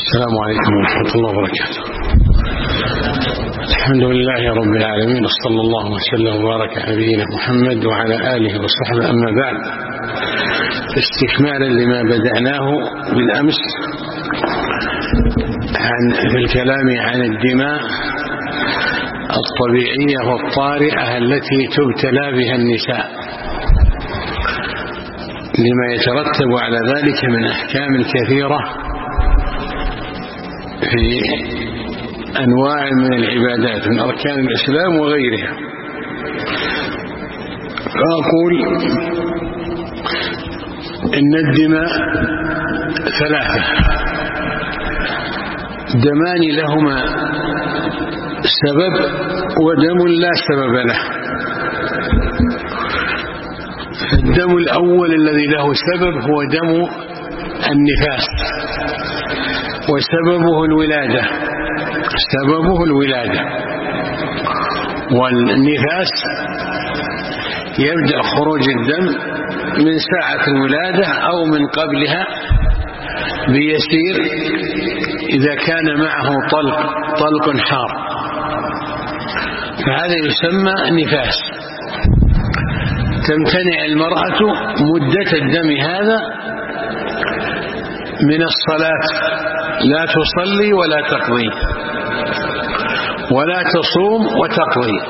السلام عليكم ورحمة الله وبركاته. الحمد لله رب العالمين، وصلى الله وسلم وبارك على نبينا محمد وعلى آله وصحبه. أما بعد، استكمالا لما بدأناه بالأمس في الكلام عن الدماء الطبيعية والطارئة التي تبتلى بها النساء، لما يترتب على ذلك من أحكام كثيرة في أنواع من العبادات من أركان الإسلام وغيرها. فأقول إن الدماء ثلاثة: دمان لهما سبب ودم لا سبب له. الدم الأول الذي له سبب هو دم النفاس، وسببه الولادة، والنفاس يبدأ خروج الدم من ساعة الولادة أو من قبلها بيسير إذا كان معه طلق حار، فهذا يسمى نفاس. تمتنع المرأة مدة الدم هذا من الصلاة، لا تصلي ولا تقضي، ولا تصوم وتقضي،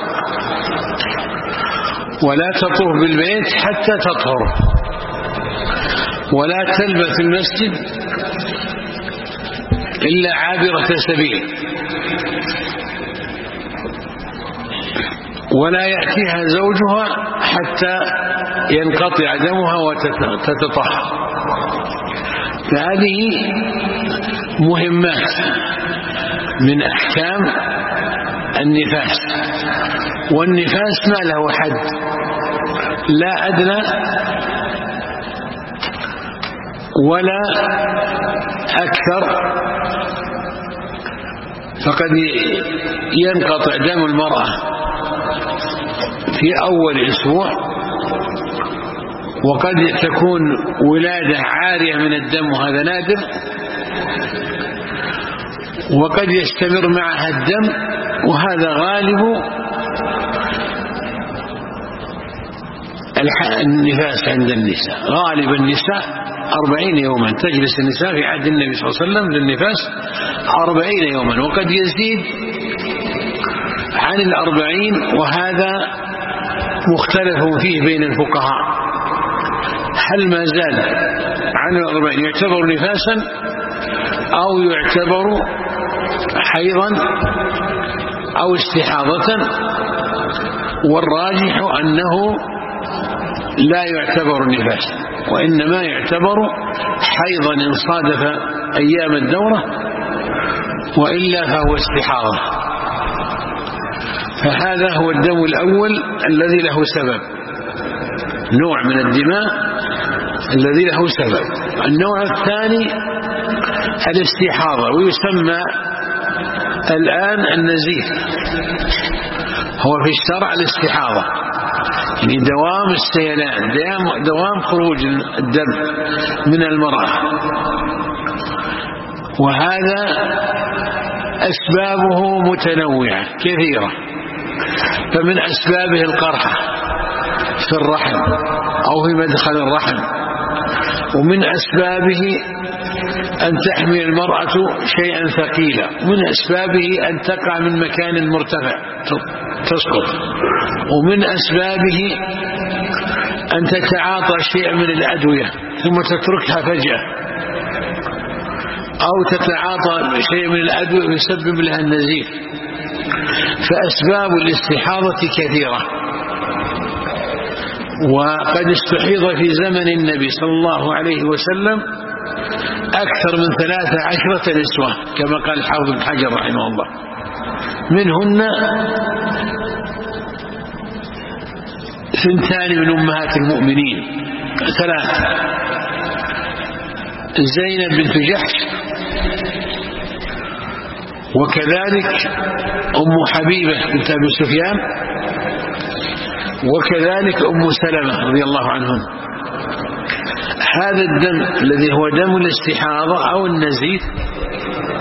ولا تطوف بالبيت حتى تطهر، ولا تلبث المسجد إلا عابرة سبيل، ولا يأتيها زوجها حتى ينقطع دمها وتتطهر. فهذه مهمات من أحكام النفاس. والنفاس ما له حد، لا أدنى ولا أكثر، فقد ينقطع دم المرأة في أول أسبوع، وقد تكون ولادة عارية من الدم وهذا نادر، وقد يستمر معها الدم وهذا غالب النفاس عند النساء. غالب النساء 40 يوما تجلس النساء في عهد النبي صلى الله عليه وسلم للنفاس 40 يوما، وقد يزيد عن 40، وهذا مختلف فيه بين الفقهاء. هل ما زاد عن 40 يعتبر نفاسا أو يعتبر حيضا أو استحاضة؟ والراجح أنه لا يعتبر نفاسا، وإنما يعتبر حيضا إن صادف أيام الدورة، وإلا فهو استحاضة. فهذا هو الدم الأول الذي له سبب، نوع من الدماء الذي له سبب. النوع الثاني الاستحاضة، ويسمى الآن النزيف، هو في الشرع الاستحاضة، يعني دوام السيلان، دوام خروج الدم من المرأة. وهذا أسبابه متنوعة كثيرة، فمن أسبابه القرحة في الرحم أو في مدخل الرحم، ومن أسبابه أن تحمل المرأة شيئا ثقيلا، ومن أسبابه أن تقع من مكان مرتفع تسقط، ومن أسبابه أن تتعاطى شيء من الأدوية ثم تتركها فجأة، أو تتعاطى شيء من الأدوية ويسبب لها النزيف. فأسباب الاستحاضة كثيرة، وقد استحيض في زمن النبي صلى الله عليه وسلم أكثر من 13 نسوة كما قال الحافظ ابن حجر رحمه الله، منهن 2 من أمهات المؤمنين، 3: زينب بنت جحش، وكذلك أم حبيبة بنت أبي سفيان، وكذلك أم سلمة رضي الله عنهم. هذا الدم الذي هو دم الاستحاضة أو النزيف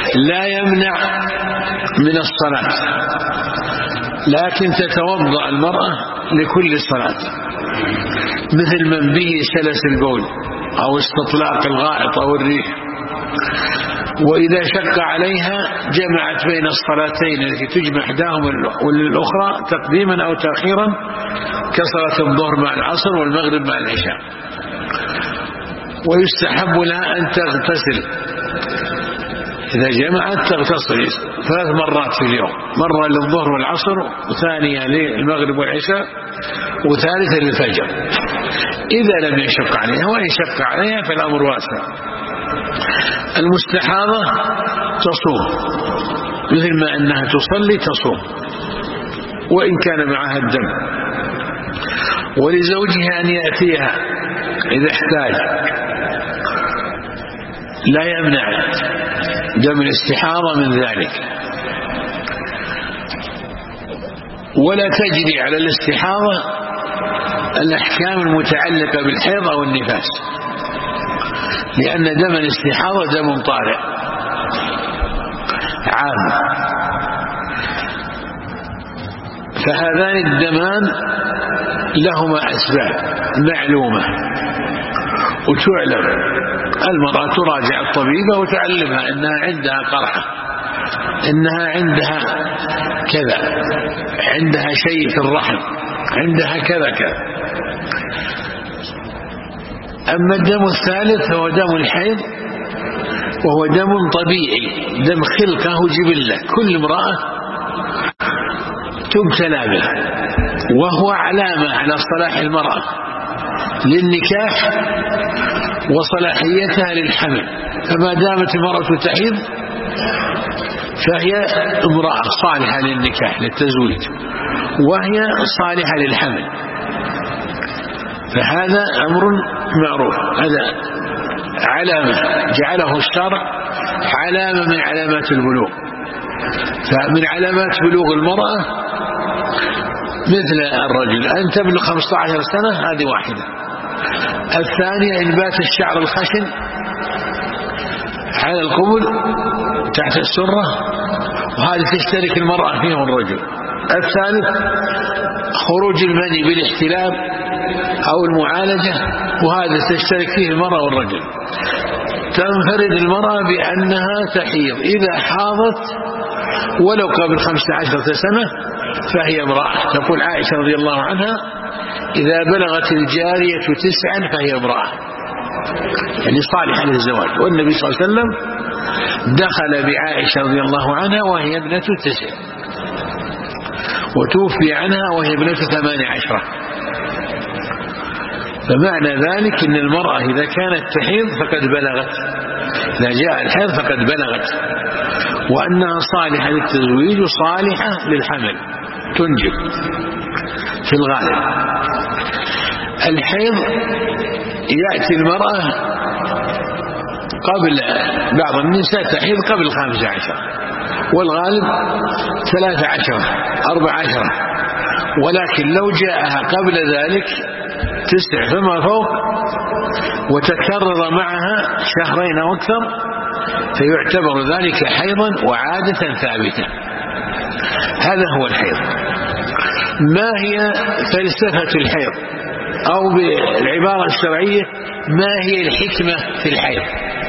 لا يمنع من الصلاة، لكن تتوضأ المرأة لكل صلاة، مثل من به سلس البول أو استطلاق الغائط أو الريح. وإذا شق عليها جمعت بين الصلاتين التي تجمع إحداهما والأخرى تقديما أو تأخيرا، كصلاة الظهر مع العصر والمغرب مع العشاء. ويستحب لها أن تغتسل إذا جمعت، تغتسل 3 مرات في اليوم، مرة للظهر والعصر، وثانية للمغرب والعشاء، وثالثة للفجر إذا لم يشق عليها. وإن شق عليها فالأمر واسع. المستحاضة تصوم مثل ما أنها تصلي تصوم وإن كان معها الدم، ولزوجها أن يأتيها إذا احتاج، لا يمنع دم الاستحاضة من ذلك. ولا تجري على الاستحاضة الأحكام المتعلقة بالحيض أو النفاس، لأن دم الاستحاضة دم طارئ عام. فهذان الدمان لهما أسباب معلومة وتعلم. المرأة تراجع الطبيبة وتعلمها أنها عندها قرحة، أنها عندها كذا، عندها شيء في الرحم، عندها كذا كذا. أما الدم الثالث هو دم الحيض، وهو دم طبيعي، دم خلقه جبلة، كل امرأة تبتلى به، وهو علامة على صلاح المرأة للنكاح وصلاحيتها للحمل. فما دامت المرأة تحيض فهي امرأة صالحة للنكاح للتزويج، وهي صالحة للحمل. فهذا أمر معروف، هذا علامة جعله الشرع علامة من علامات البلوغ. فمن علامات بلوغ المرأة مثل الرجل أن تبلغ 15 سنة، هذه واحدة. الثانية إنبات الشعر الخشن على القبل تحت السرة، وهذه تشترك المرأة فيه والرجل. الثالث خروج المني بالاحتلام أو المعالجة، وهذا تشترك فيه المرأة والرجل. تنفرد المرأة بأنها تحيض إذا حاضت ولو قبل 15 سنة فهي امرأة. تقول عائشة رضي الله عنها: إذا بلغت الجارية 9 فهي امرأة، يعني صالحة للزواج. والنبي صلى الله عليه وسلم دخل بعائشة رضي الله عنها وهي ابنة 9، وتوفي عنها وهي ابنة 18. فمعنى ذلك أن المرأة إذا كانت تحيض فقد بلغت، إذا جاء الحيض فقد بلغت، وأنها صالحة للتزويج وصالحة للحمل، تنجب في الغالب. الحيض يأتي المرأة قبل، بعض النساء تحيض قبل 15، والغالب 13 14، ولكن لو جاءها قبل ذلك 9 فما فوق وتكرر معها 2 أو أكثر فيعتبر ذلك حيضا وعادة ثابتة. هذا هو الحيض. ما هي فلسفة الحيض، أو بالعبارة الشرعية ما هي الحكمة في الحيض؟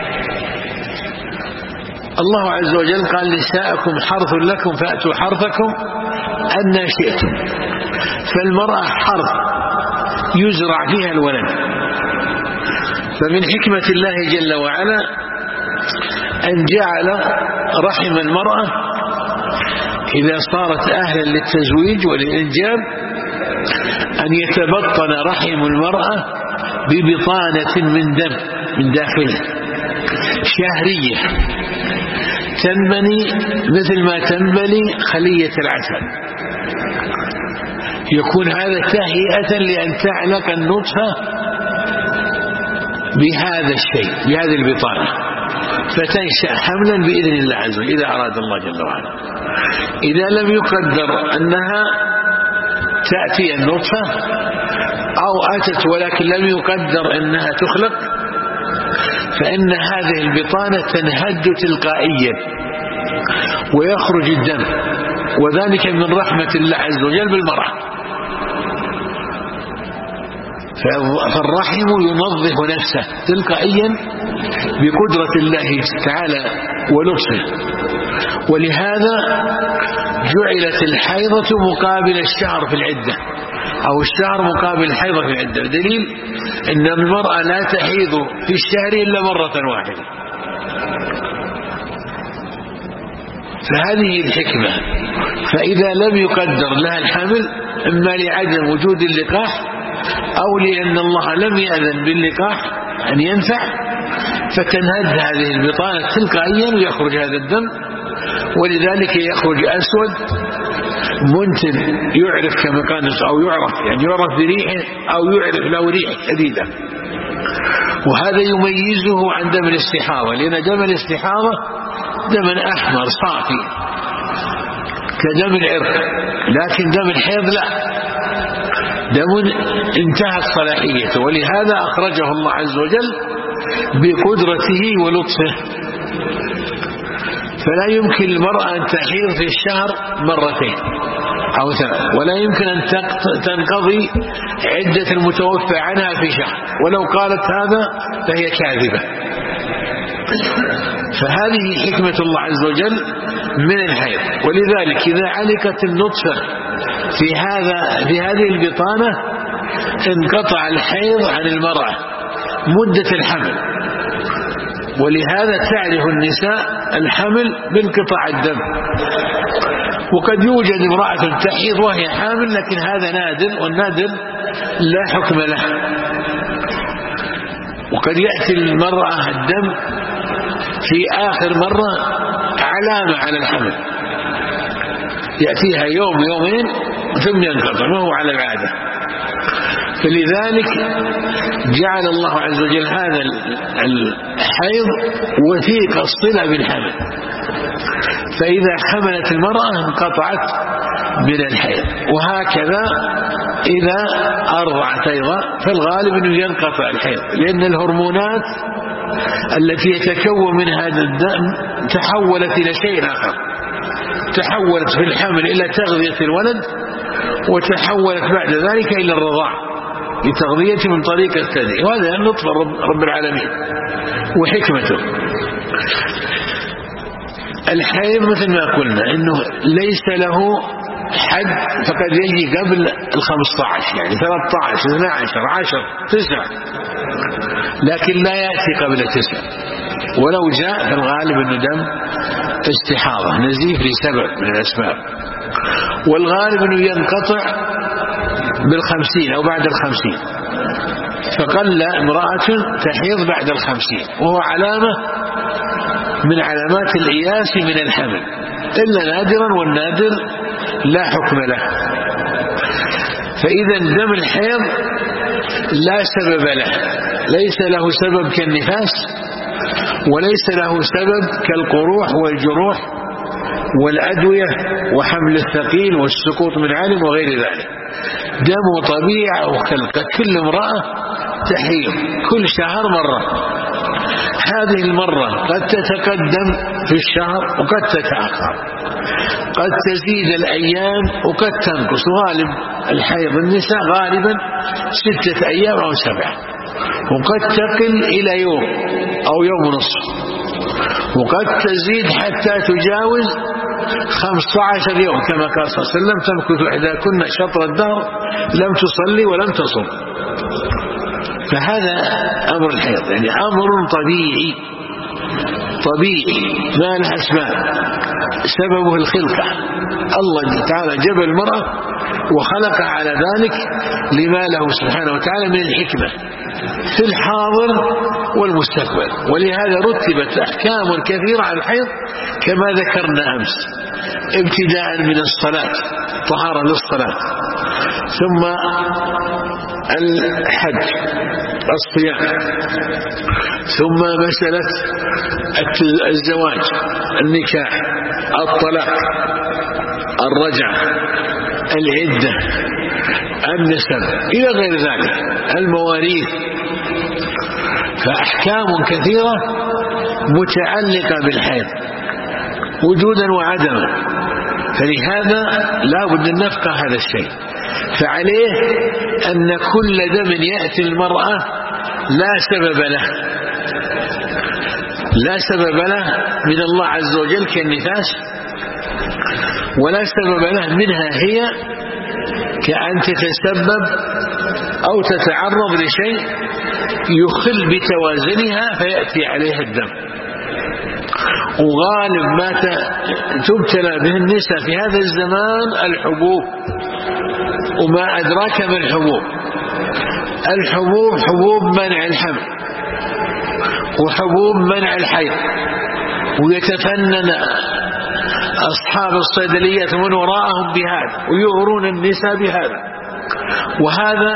الله عز وجل قال: نساءكم حرث لكم فأتوا حرثكم أن شئتم. فالمرأة حرث يزرع فيها الولد. فمن حكمة الله جل وعلا أن جعل رحم المرأة إذا صارت أهلا للتزويج وللإنجاب أن يتبطن رحم المرأة ببطانة من دم من داخله شهرية تنبني مثل ما تنبني خلية العسل. يكون هذا تهيئة لأن تعلق النطفة بهذا الشيء، بهذه البطانة، فتنشأ حملا بإذن الله عز وجل إذا أراد الله جل وعلا. إذا لم يقدر أنها تأتي النطفة أو أتت ولكن لم يقدر أنها تخلق، فإن هذه البطانة تنهج تلقائيا ويخرج الدم، وذلك من رحمة الله عز وجل بالمرأة. فالرحم ينظف نفسه تلقائيا بقدرة الله تعالى ولطفه. ولهذا جعلت الحيضة مقابل الشهر في العدة، أو الشهر مقابل الحيضة في العدة، دليل أن المرأة لا تحيض في الشهر إلا مرة واحدة. فهذه الحكمة. فإذا لم يقدر لها الحمل إما لعدم وجود اللقاح أو لأن الله لم يأذن باللقاح أن ينفع، فتنهد هذه البطانة تلقائيا ويخرج هذا الدم، ولذلك يخرج أسود منتن يعرف كما كان، أو يعرف يعني يعرف بريحه أو يعرف له ريح شديدة. وهذا يميزه عن دم الاستحاضة، لأن دم الاستحاضة دم أحمر صافي كدم العرق، لكن دم الحيض لا، دم انتهت صلاحيته. ولهذا أخرجه الله عز وجل بقدرته ولطفه. فلا يمكن المرأة أن تحيض في الشهر مرتين أو ثلاث، ولا يمكن أن تنقضي عدة المتوفى عنها في شهر، ولو قالت هذا فهي كاذبة. فهذه حكمة الله عز وجل من الحيض. ولذلك إذا علقت النطفة في هذه البطانة انقطع الحيض عن المرأة مدة الحمل. ولهذا تعرف النساء الحمل بانقطاع الدم. وقد يوجد امرأة تحيض وهي حامل، لكن هذا نادر، والنادر لا حكم له. وقد يأتي المرأة الدم في آخر مرة علامة على الحمل، يأتيها يوم يومين ثم ينقطع، ما هو على العادة. فلذلك جعل الله عز وجل هذا الحيض وثيق الصلة بالحمل، فإذا حملت المرأة انقطعت من الحيض. وهكذا إذا أرضعت أيضا فالغالب أنه ينقطع الحيض، لأن الهرمونات التي يتكون من هذا الدم تحولت إلى شيء آخر، تحولت في الحمل إلى تغذية الولد، وتحولت بعد ذلك إلى الرضاع لتغذية من طريق الثدي. وهذا لطف رب العالمين وحكمته. الحيض مثل ما قلنا إنه ليس له حد، فقد يجي قبل 15 يعني 13 12 10 9، لكن لا يأتي قبل 9. ولو جاء فالغالب أنه دم استحاضة نزيف لسبب من الأسباب، والغالب أنه ينقطع بال50 أو بعد 50. فقل امرأة تحيض بعد 50، وهو علامة من علامات الإياس من الحمل، إلا نادرا، والنادر لا حكم له. فإذا دم الحيض لا سبب له، ليس له سبب كالنفاس، وليس له سبب كالقروح والجروح والأدوية وحمل الثقيل والسقوط من علم وغير ذلك. دم طبيعة وخلقة. كل امرأة تحيض كل شهر مرة، هذه المرة قد تتقدم في الشهر وقد تتأخر، قد تزيد الأيام وقد تنقص. غالب الحيض النساء غالبا 6 أيام أو 7، وقد تقل إلى يوم أو يوم ونصف، وقد تزيد حتى تجاوز 15 يوم كما قال صلى الله عليه وسلم: تمكث إحداكن شطر الدهر لم تصلي ولم تصم. فهذا أمر الحيض، يعني أمر طبيعي ما له أسباب، سببه الخلقة. الله تعالى جبل المرأة وخلق على ذلك لما له سبحانه وتعالى من الحكمة في الحاضر والمستقبل. ولهذا رتبت أحكام كثيرة على الحيض كما ذكرنا أمس، ابتداء من الصلاة، طهارة للصلاة، ثم الحج، الصيام، ثم مسألة الزواج، النكاح، الطلاق، الرجعة، العدة، النسب، إلى غير ذلك، المواريث. فأحكام كثيرة متعلقة بالحيض. وجودا وعدما، فلهذا لا بد أن نفقه هذا الشيء. فعليه أن كل دم يأتي المرأة لا سبب له من الله عز وجل كالنفاس، ولا سبب له منها هي كأن تتسبب أو تتعرض لشيء يخل بتوازنها فيأتي عليها الدم. وغالب ما تبتلى به النساء في هذا الزمان الحبوب، وما أدراك ما الحبوب. الحبوب حبوب منع الحمل وحبوب منع الحيض، ويتفنن أصحاب الصيدليات من وراءهم بهذا ويغرون النساء بهذا، وهذا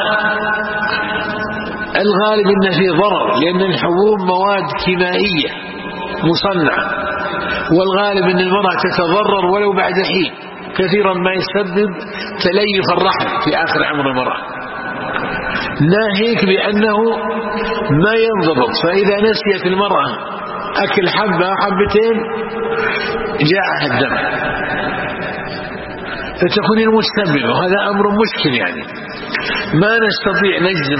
الغالب أنه فيه ضرر، لأن الحبوب مواد كيميائية مصنعة، والغالب أن المرأة تتضرر ولو بعد حين، كثيرا ما يسبب تليف الرحم في آخر عمر المرأة، ناهيك بأنه ما ينضبط. فإذا نسيت المرأة أكل حبة أو حبتين جاءها الدم فتكون المسببة، وهذا أمر مشكل. يعني ما نستطيع نجزم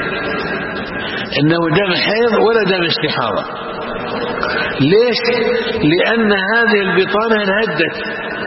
أنه دم حيض ولا دم استحاضة. ليش؟ لأن هذه البطانة انهدت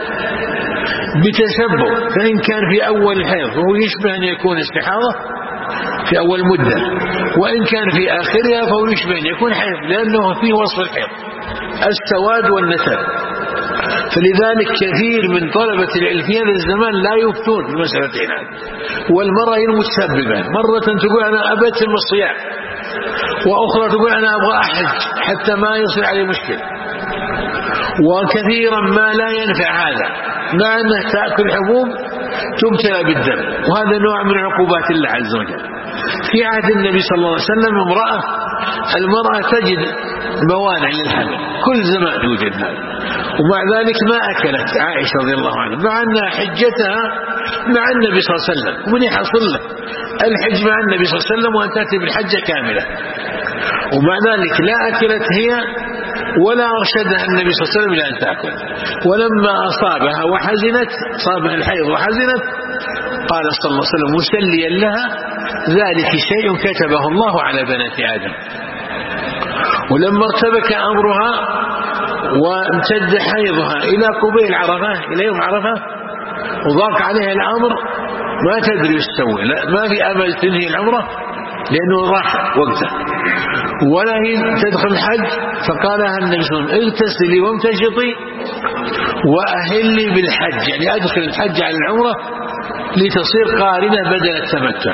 بتسبب، فإن كان في أول الحيض فهو يشبه أن يكون استحاضة في أول مدة، وإن كان في آخرها فهو يشبه أن يكون حيض، لأنه فيه وصف الحيض السواد والنتاب. فلذلك كثير من طلبة العلم في هذا الزمان لا يفتون في المسألتين هذه، والمرأة المتسببة مرة تقول أنا أبتم الصيام، وأخرى تقول أنا أبغى أحج حتى ما يصير عليه مشكلة، وكثيرا ما لا ينفع هذا، مع أنه تأكل حبوب تبتلى بالدم، وهذا نوع من عقوبات الله عز وجل. في عهد النبي صلى الله عليه وسلم المرأة تجد موانع للحمل، كل زمان توجد هذا، ومع ذلك ما أكلت عائشة رضي الله عنها، مع أنها حجتها مع النبي صلى الله عليه وسلم، ومن يحصل له الحج مع النبي صلى الله عليه وسلم وأن تأتي بالحجة كاملة، ومع ذلك لا أكلت هي ولا أرشدها النبي صلى الله عليه وسلم إلى أن تأكل. ولما أصابها وحزنت، صابها الحيض وحزنت، قال صلى الله عليه وسلم مسليا لها ذلك شيء كتبه الله على بنات آدم. ولما ارتبك أمرها وامتد حيضها إلى قبيل عرفة، إلى يوم عرفة، وضاق عليها الأمر ما تدري ايش تسوي، ما في أمل تنهي العمرة لأنه راح وقته، ولا هي تدخل الحج، فقالها النبي صلى الله عليه وسلم اغتسلي وامتشطي وأهلي بالحج، يعني أدخل الحج على العمرة لتصير قارنة بدل التمتع.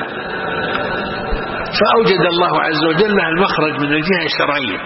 فأوجد الله عز وجل لها المخرج من الجهة الشرعية.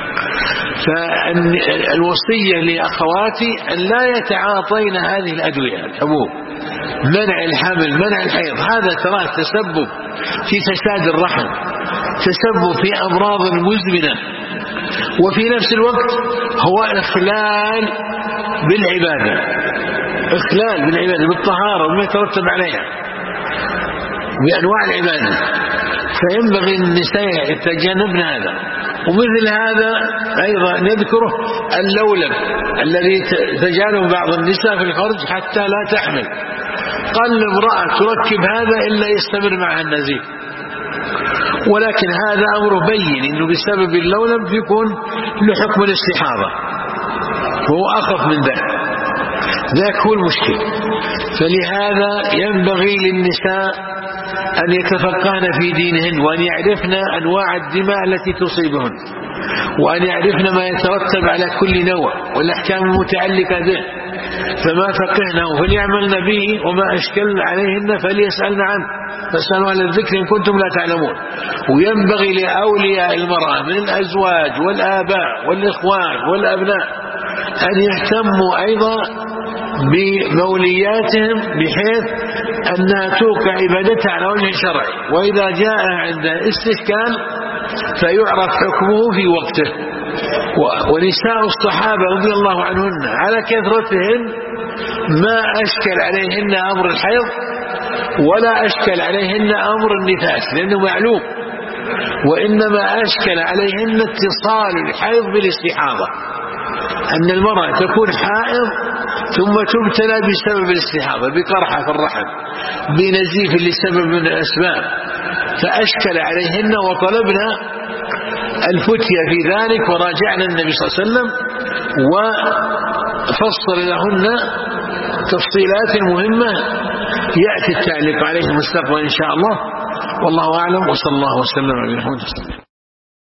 فالوصية لأخواتي أن لا يتعاطين هذه الأدوية، الحبوب، منع الحمل، منع الحيض، هذا تراه تسبب في فساد الرحم، تسبب في أمراض مزمنة، وفي نفس الوقت هو إخلال بالعبادة، إخلال بالعبادة بالطهارة وما يترتب عليها بأنواع العبادة. فينبغي النساء يتجنبن هذا. ومثل هذا أيضا نذكره اللولب الذي تجعله بعض النساء في الخرج حتى لا تحمل، قل امرأة تركب هذا إلا يستمر معها النزيف، ولكن هذا أمر بين إنه بسبب اللولب يكون لحكم الاستحاضة، وهو أخف من ذاك هو المشكل. فلهذا ينبغي للنساء أن يتفقهن في دينهن، وأن يعرفن أنواع الدماء التي تصيبهن، وأن يعرفن ما يترتب على كل نوع والأحكام المتعلقة به، فما فقهنه فليعملن به، وما أشكل عليهن فليسألن عنه، فاسألوا أهل الذكر إن كنتم لا تعلمون. وينبغي لأولياء المرأة من الأزواج والآباء والإخوان والأبناء أن يهتموا أيضا بمولياتهم، بحيث أنها توقع عبادتها على وجه شرعي، وإذا جاء عند استشكال فيعرف حكمه في وقته. ونساء الصحابة رضي الله عنهن على كثرتهن ما أشكل عليهن أمر الحيض ولا أشكل عليهن أمر النفاس، لأنه معلوم، وإنما أشكل عليهن اتصال الحيض بالاستحاضة، أن المرأة تكون حائض ثم تبتلى بسبب الاستحاضة بقرحة في الرحم بنزيف لسبب من الأسباب، فأشكل عليهن وطلبنا الفتية في ذلك، وراجعنا النبي صلى الله عليه وسلم وفصل لهن تفصيلات مهمة يأتي التعليق عليه مستقبلا إن شاء الله. والله أعلم، وصلى الله وسلم على محمد.